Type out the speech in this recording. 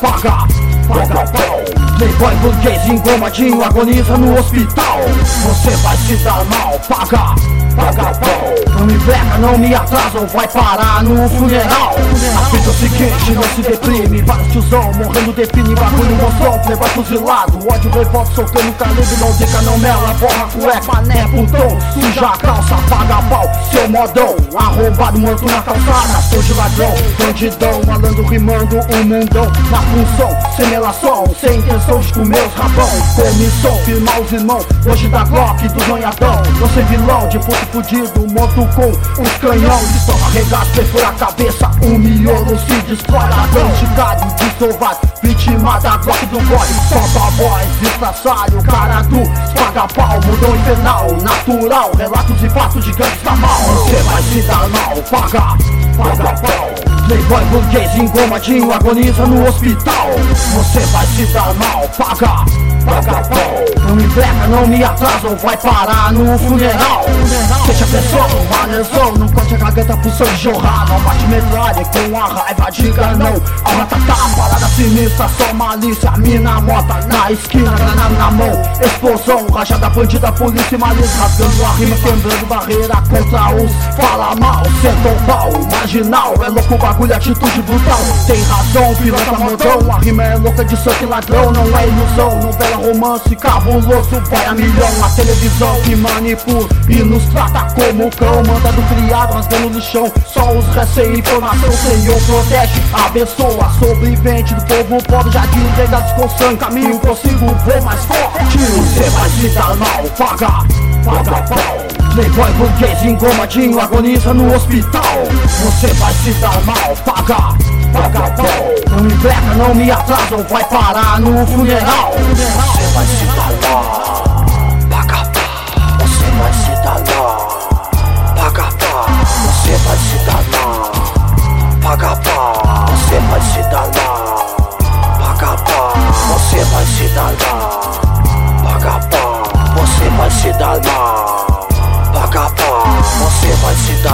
paga pau. Playboy burguês engomadinho agoniza no hospital. Você vai se dar mal, paga pau. Não me pega, não me atrasa ou vai parar no funeral. A fita é o seguinte, não se deprime. Vários tiozão morrendo define bagulho moção. Playboy fuzilado, ódio revolta soltando calibre. Não dica, não mela, borra cueca, mané, putão. Suja a calça, paga pau, seu modão. Arrombado, morto na calçada, sou de ladrão. Bandidão, malandro rimando o mundão. Na função, sem melação, sem intenção de comer os rabão. Comissão, firmar os irmãos, hoje da Glock do Zonhadão. Não ser vilão, de puto fudido, monto com os canhão. Que só arregaça, perfura a cabeça, um miolo se destrói. Ladrão esticado, dissolvado, vítima da Glock do gole. Solta a voz, estraçalho, cara do paga pau. Mudou infernal, natural, relatos e fatos de gangues da mal. Você vai se dar mal, paga pau. Playboy burguês engomadinho agoniza no hospital. Você vai se dar mal, paga pau. Não me pega, não me atrasa ou vai parar no funeral. Deixa a pressão, manerzão, não corte a garganta pro sangue jorrar. Não bate metralha com a raiva, diga não ao ratatá, parada sinistra, só malícia. Mina mota na esquina, granada na mão, explosão, rajada bandida, polícia e malícia. Rasgando a rima, quebrando barreira contra os fala mal. Sentou pau, marginal, é louco o bagulho, atitude brutal. Tem razão, pilantra modão, a rima é louca de sangue ladrão. Não é ilusão, novela romance, cabuloso, vai a milhão. A televisão que manipula e nos trata como cão. Manda do criado, rasgando no chão. Só os restos sem informação, Senhor protege, abençoa. Sobrevivente do povo pobre, já desligados com sangue. Caminho, consigo ver mais forte. Você vai se dar mal, paga pau. Playboy burguês engomadinho agoniza no hospital. Você vai se dar mal, paga pau. Não me pega, não me atrasa ou vai parar no funeral. Você vai se dar mal, paga pau. Você vai se dar mal, paga pau. Você vai se dar mal, paga pau. Você vai se dar mal, paga pau. Você vai se dar mal, paga pau. Você vai se dar mal, paga pau. Você vai se dar